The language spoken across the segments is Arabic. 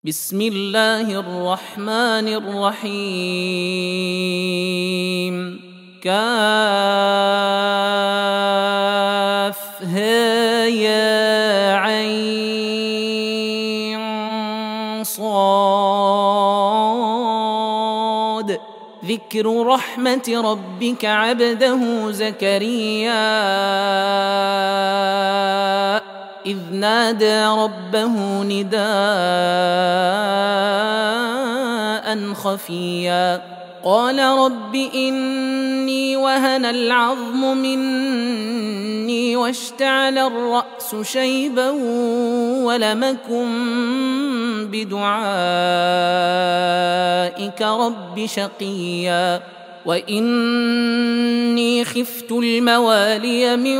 بسم الله الرحمن الرحيم كافها يا عين صاد ذكر رحمة ربك عبده زكريا إذ نادى ربه نداء خفيا قال رب إني وهن العظم مني واشتعل الرأس شيبا ولم أكن بدعائك رب شقيا وإني خفت الموالي من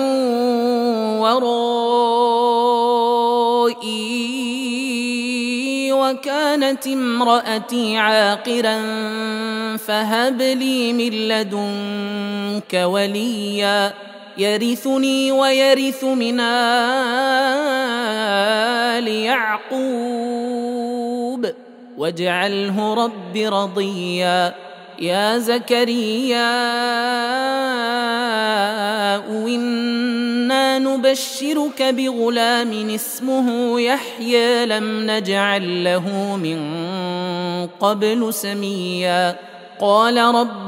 ورائي وكانت امرأتي عاقرا فهب لي من لدنك وليا يرثني ويرث من آل يعقوب واجعله رب رضيا يا زكريا إنا نبشرك بغلام اسمه يحيى لم نجعل له من قبل سميا قال رب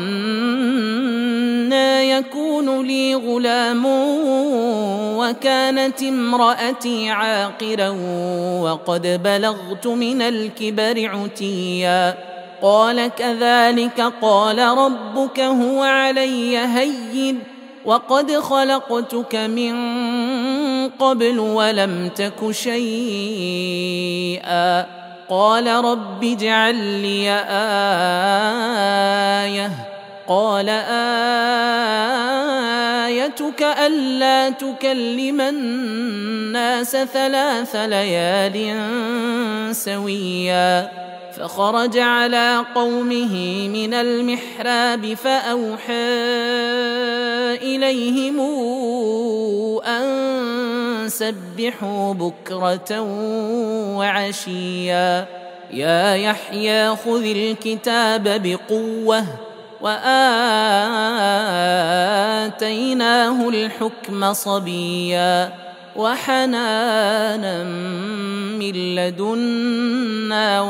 أنى يكون لي غلام وكانت امرأتي عاقرا وقد بلغت من الكبر عتيا قال كذلك قال ربك هو علي هين وقد خلقتك من قبل ولم تك شيئا قال رب اجعل لي آية قال آيتك ألا تكلم الناس 3 ليال سويا فخرج على قومه من المحراب فأوحى إليهم أن سبحوا بكرة وعشيا يا يحيى خذ الكتاب بقوة وآتيناه الحكم صبيا وحنانا من لدنا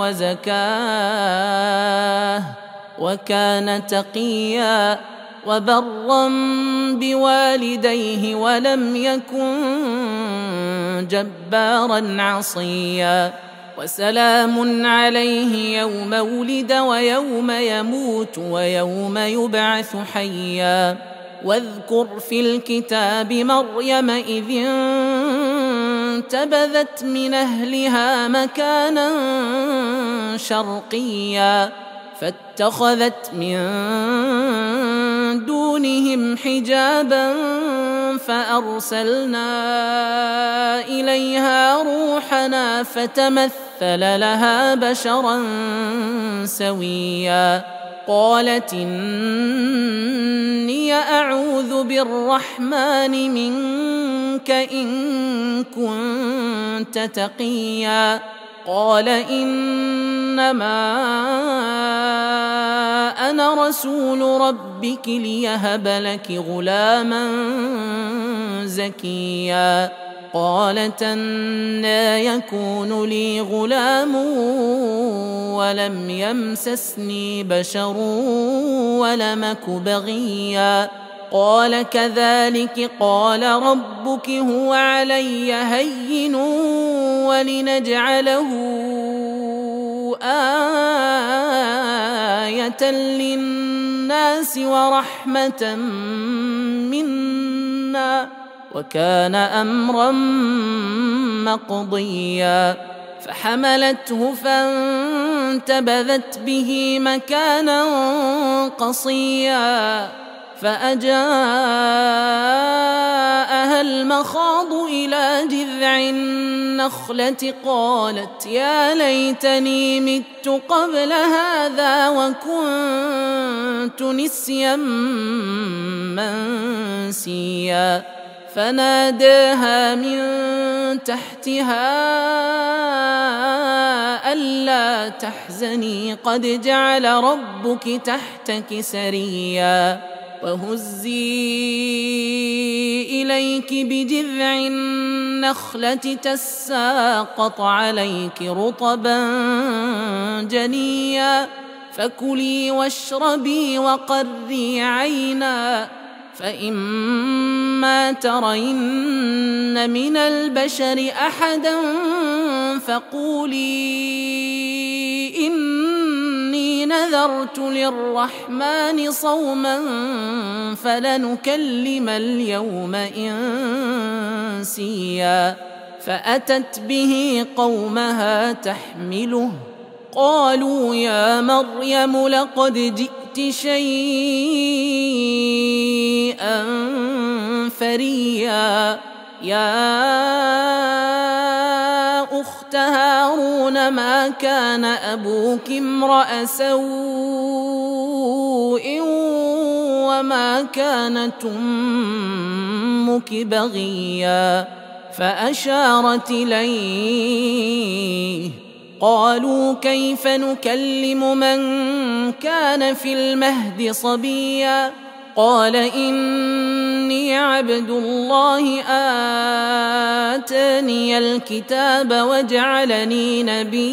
وزكاه وكان تقيا وبرا بوالديه ولم يكن جبارا عصيا وسلام عليه يوم ولد ويوم يموت ويوم يبعث حيا واذكر في الكتاب مريم إذ انتبذت من أهلها مكانا شرقيا فاتخذت من دونهم حجابا فأرسلنا إليها روحنا فتمثل لها بشرا سويا قالت إني أعوذ بالرحمن منك إن كنت تقيا قال إنما أنا رسول ربك ليهب لك غلاما زكيا قالت أنى يكون لي غلام ولم يمسسني بشر ولم أك بغيا قال كذلك قال ربك هو علي هين ولنجعله آية للناس ورحمة منا وكان أمرا مقضيا فحملته فانتبذت به مكانا قصيا فأجاءها المخاض إلى جذع النخلة قالت يا ليتني مت قبل هذا وكنت نسيا منسيا فناداها من تحتها ألا تحزني قد جعل ربك تحتك سريا وهزي إليك بجذع النخلة تساقط عليك رطبا جنيا فكلي واشربي وقري عينا فإما ترين من البشر أحدا فقولي إني نذرت للرحمن صوما فلنكلم اليوم إنسيا فأتت به قومها تحمله قالوا يا مريم لقد جئت شيئا فريا يا أخت هارون ما كان أبوك امرأ سوء وما كانت أمك بغيا فأشارت إليه قالوا كيف نكلم من كان في المهد صبيا قال إني عبد الله آتاني الكتاب وجعلني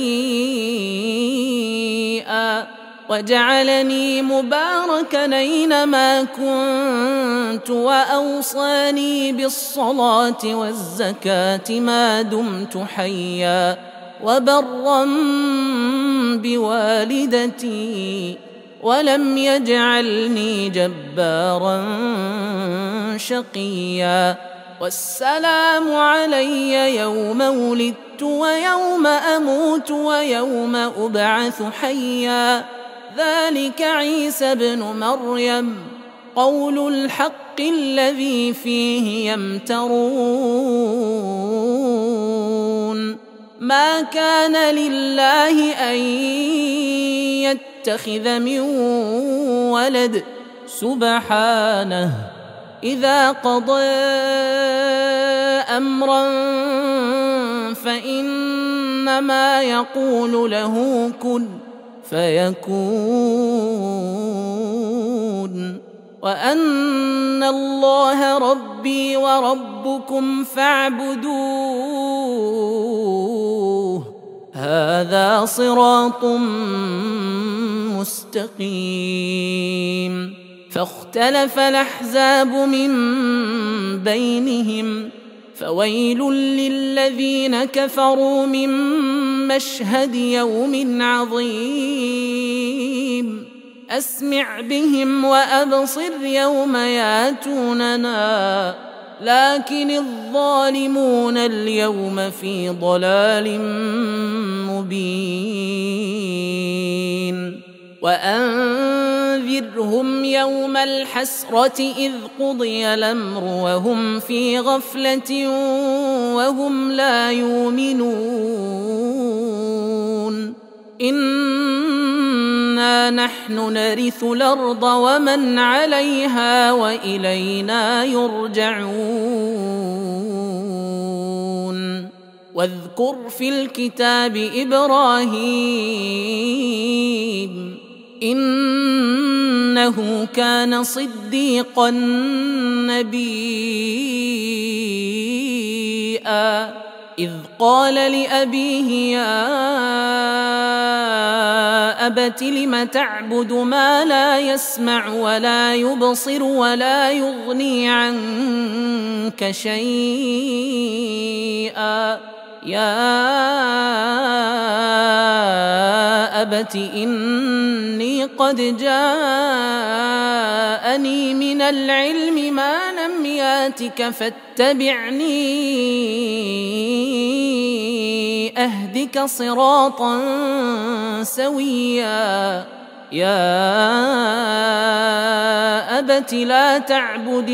نبيا وجعلني مباركا أينما كنت وأوصاني بالصلاة والزكاة ما دمت حيا وبرا بوالدتي ولم يجعلني جبارا شقيا والسلام علي يوم ولدت ويوم أموت ويوم أبعث حيا ذلك عيسى ابن مريم قول الحق الذي فيه يمترون ما كان لله أن يتخذ من ولد سبحانه إذا قضى أمرا فإنما يقول له كن فيكون وأن الله ربي وربكم فاعبدوه هذا صراط مستقيم فاختلف الأحزاب من بينهم فويل للذين كفروا من مشهد يوم عظيم أسمع بهم وأبصر يوم ياتوننا لكن الظالمون اليوم في ضلال مبين وأنذرهم يوم الحسرة إذ قضي الأمر وهم في غفلة وهم لا يؤمنون إنا نحن نرث الأرض ومن عليها وإلينا يرجعون واذكر في الكتاب إبراهيم إنه كان صديقا نبيا إذ قال لأبيه يا أبت لم تعبد ما لا يسمع ولا يبصر ولا يغني عنك شيئا يا أبت إني قد جاءني من العلم ما لم ياتك فاتبعني أهدك صراطا سويا يا أبت لا تعبد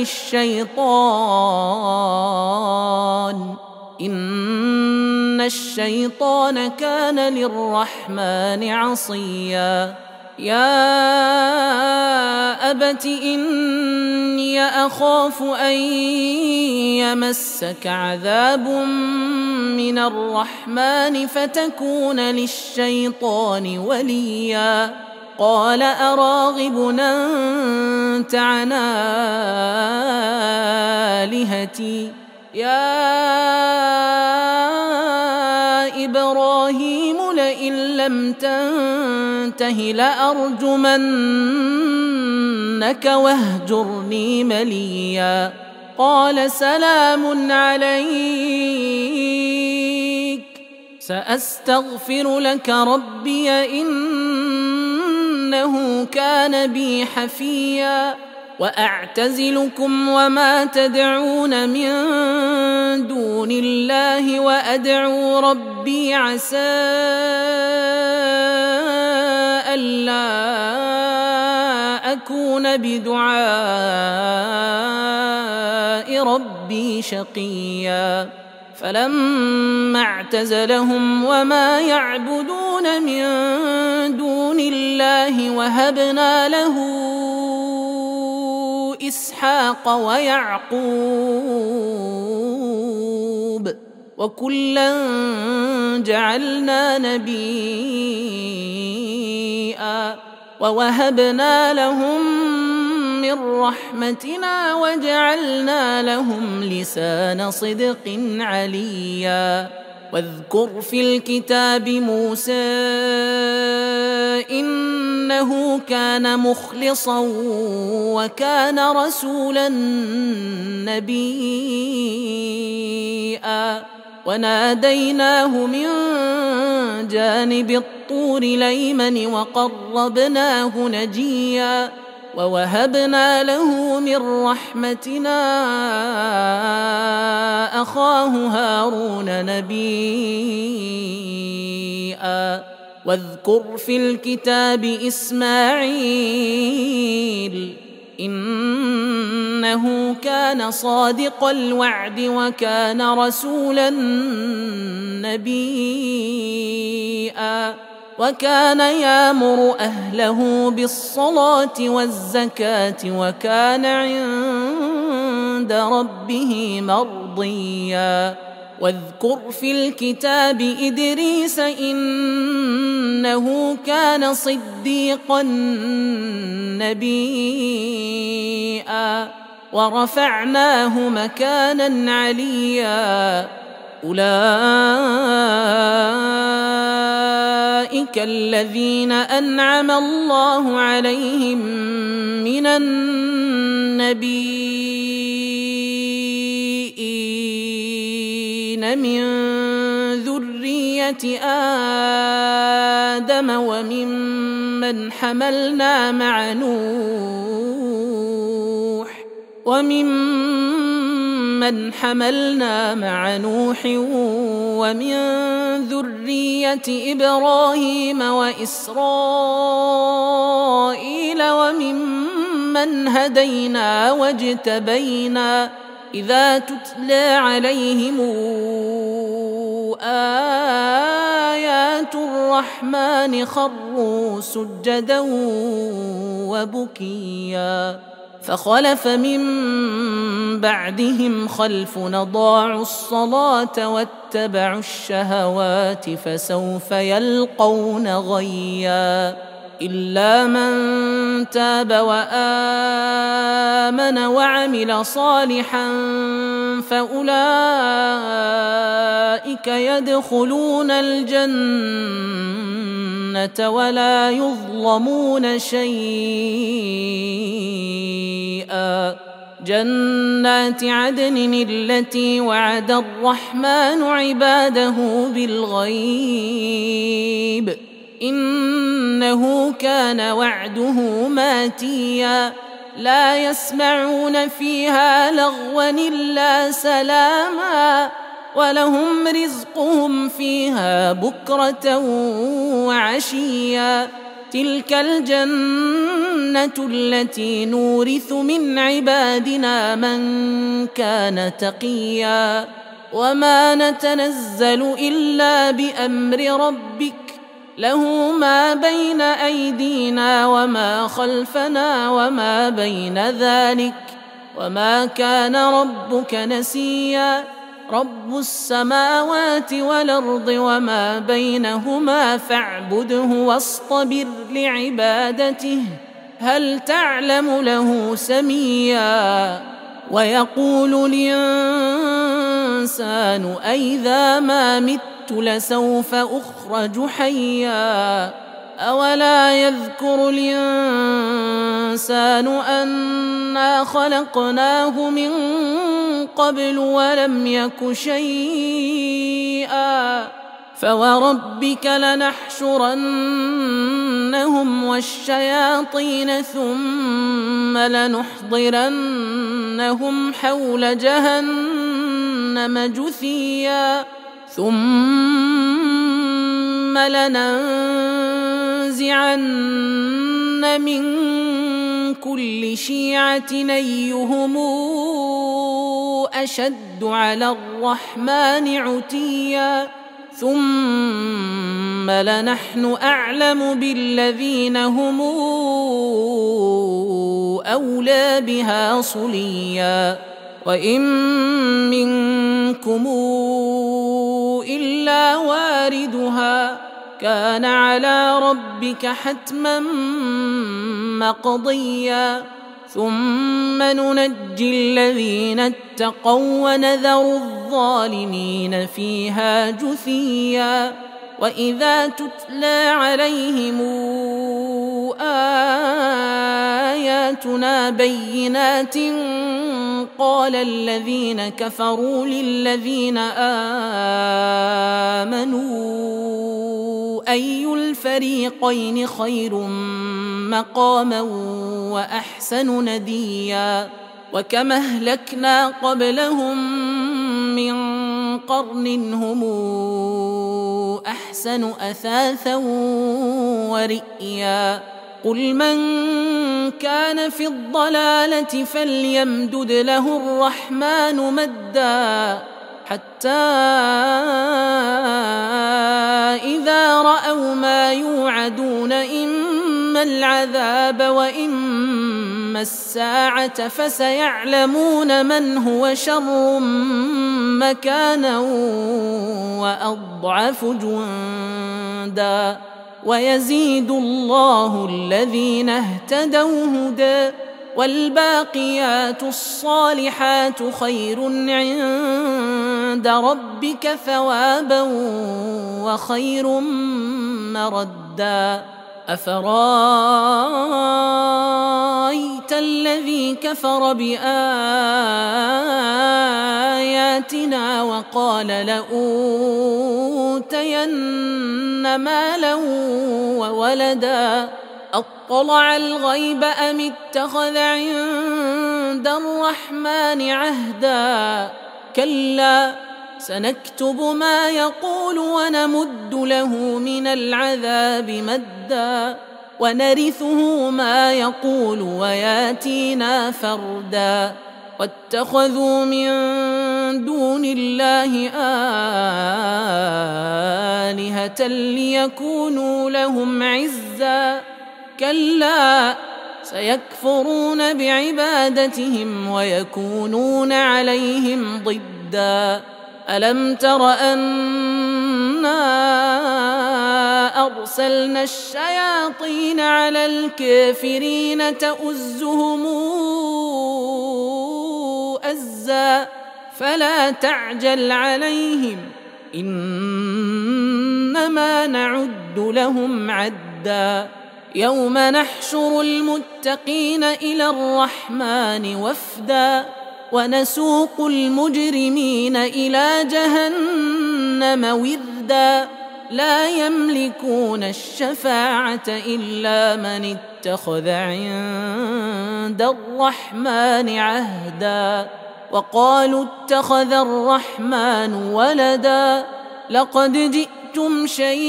الشيطان إن الشيطان كان للرحمن عصيا يا أبت إني أخاف أن يمسك عذاب من الرحمن فتكون للشيطان وليا قال أراغب أنت عن آلهتي يا إبراهيم لئن لم تنته لأرجمنك واهجرني مليا قال سلام عليك سأستغفر لك ربي إنه كان بي حفيا وأعتزلكم وما تدعون من دون الله وأدعو ربي عسى ألا أكون بدعاء ربي شقيا فلما اعتزلهم وما يعبدون من دون الله وهبنا له إسحاق ويعقوب وكلا جعلنا نبيا ووهبنا لهم من رحمتنا وجعلنا لهم لسان صدق عليا واذكر في الكتاب موسى إنه كان مخلصا وكان رسولا نبيا وناديناه من جانب الطور الأيمن وقربناه نجيا ووهبنا له من رحمتنا أخاه هارون نبيا واذكر في الكتاب إسماعيل إنه كان صادق الوعد وكان رسولا نبيا وكان يأمر أهله بالصلاة والزكاة وكان عند ربه مرضيا واذكر في الكتاب إدريس إنه كان صديقا نبيا ورفعناه مكانا عليا أولئك الذين أنعم الله عليهم من النبيين من ذرية آدم وممن حملنا مع نوح ومن ذرية إبراهيم وإسرائيل وممن هدينا واجتبينا إذا تتلى عليهم آيات الرحمن خروا سجدا وبكيا فخلف من بعدهم خلف أضاعوا الصلاة واتبعوا الشهوات فسوف يلقون غيا إلا من تاب وآمن وعمل صالحا فأولئك يدخلون الجنة ولا يظلمون شيئا جنات عدن التي وعد الرحمن عباده بالغيب إنه كان وعده ماتيا لا يسمعون فيها لغوا إلا سلاما ولهم رزقهم فيها بكرة وعشيا تلك الجنة التي نورث من عبادنا من كان تقيا وما نتنزل إلا بأمر ربك له ما بين أيدينا وما خلفنا وما بين ذلك وما كان ربك نسيا رب السماوات والأرض وما بينهما فاعبده واصطبر لعبادته هل تعلم له سميا ويقول الإنسان أإذا ما مت لسوف أخرج حيا أولا يذكر الإنسان أنا خلقناه من قبل ولم يك شيئا فوربك لنحشرنهم والشياطين ثم لنحضرنهم حول جهنم جثيا ثم لننزعن من كل شيعة أيهم أشد على الرحمن عتيا ثم لنحن أعلم بالذين هم أولى بها صليا وإن منكم إلا واردها كان على ربك حتما مقضيا ثم ننجي الذين اتقوا ونذر الظالمين فيها جثيا وإذا تتلى عليهم آياتنا بينات قال الذين كفروا للذين آمنوا أي الفريقين خير مقاما وأحسن نديا وكم أهلكنا قبلهم من قرن هم أحسن أثاثا ورئيا قل من كان في الضلالة فليمدد له الرحمن مدا حتى إذا رأوا ما يوعدون إما العذاب وإما الساعة فسيعلمون من هو شر مكانا وأضعف جندا ويزيد الله الذين اهتدوا هدى والباقيات الصالحات خير عند ربك ثوابا وخير مردا أفرأيت الذي كفر بآياتنا وقال لأوتين مالا وولدا أطلع الغيب أم اتخذ عند الرحمن عهدا كلا سنكتب ما يقول ونمد له من العذاب مدا ونرثه ما يقول وياتينا فردا واتخذوا من دون الله آلهة ليكونوا لهم عزا كلا سيكفرون بعبادتهم ويكونون عليهم ضدا ألم تر أنا أرسلنا الشياطين على الكافرين تؤزهم أزا فلا تعجل عليهم إنما نعد لهم عدا يوم نحشر المتقين إلى الرحمن وفدا ونسوق المجرمين إلى جهنم وردا لا يملكون الشفاعة إلا من اتخذ عند الرحمن عهدا وقالوا اتخذ الرحمن ولدا لقد جئتم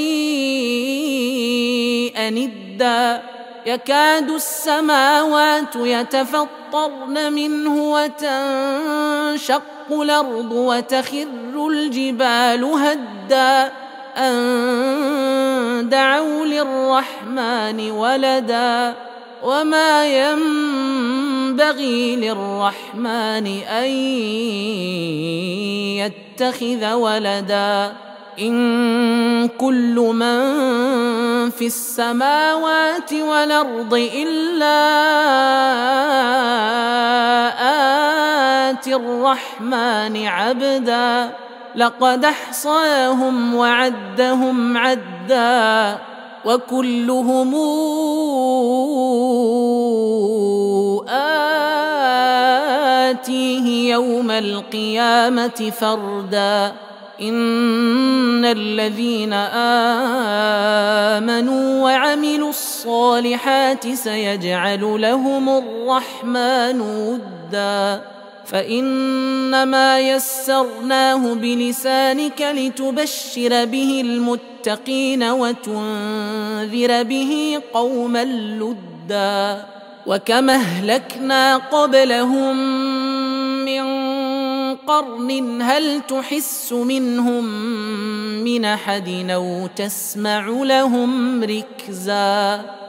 شيئا إدا يكاد السماوات يتفطرن منه وتنشق الأرض وتخر الجبال هدا أن دعوا للرحمن ولدا وما ينبغي للرحمن أن يتخذ ولدا إن كل من في السماوات والأرض إلا آتي الرحمن عبدا لقد أحصاهم وعدهم عدا وكلهم آتيه يوم القيامة فردا إن الذين آمنوا وعملوا الصالحات سيجعل لهم الرحمن ودا فإنما يسرناه بلسانك لتبشر به المتقين وتنذر به قوما لدا وكما أهلكنا قبلهم من قرن هل تحس منهم من أحد أو تسمع لهم ركزا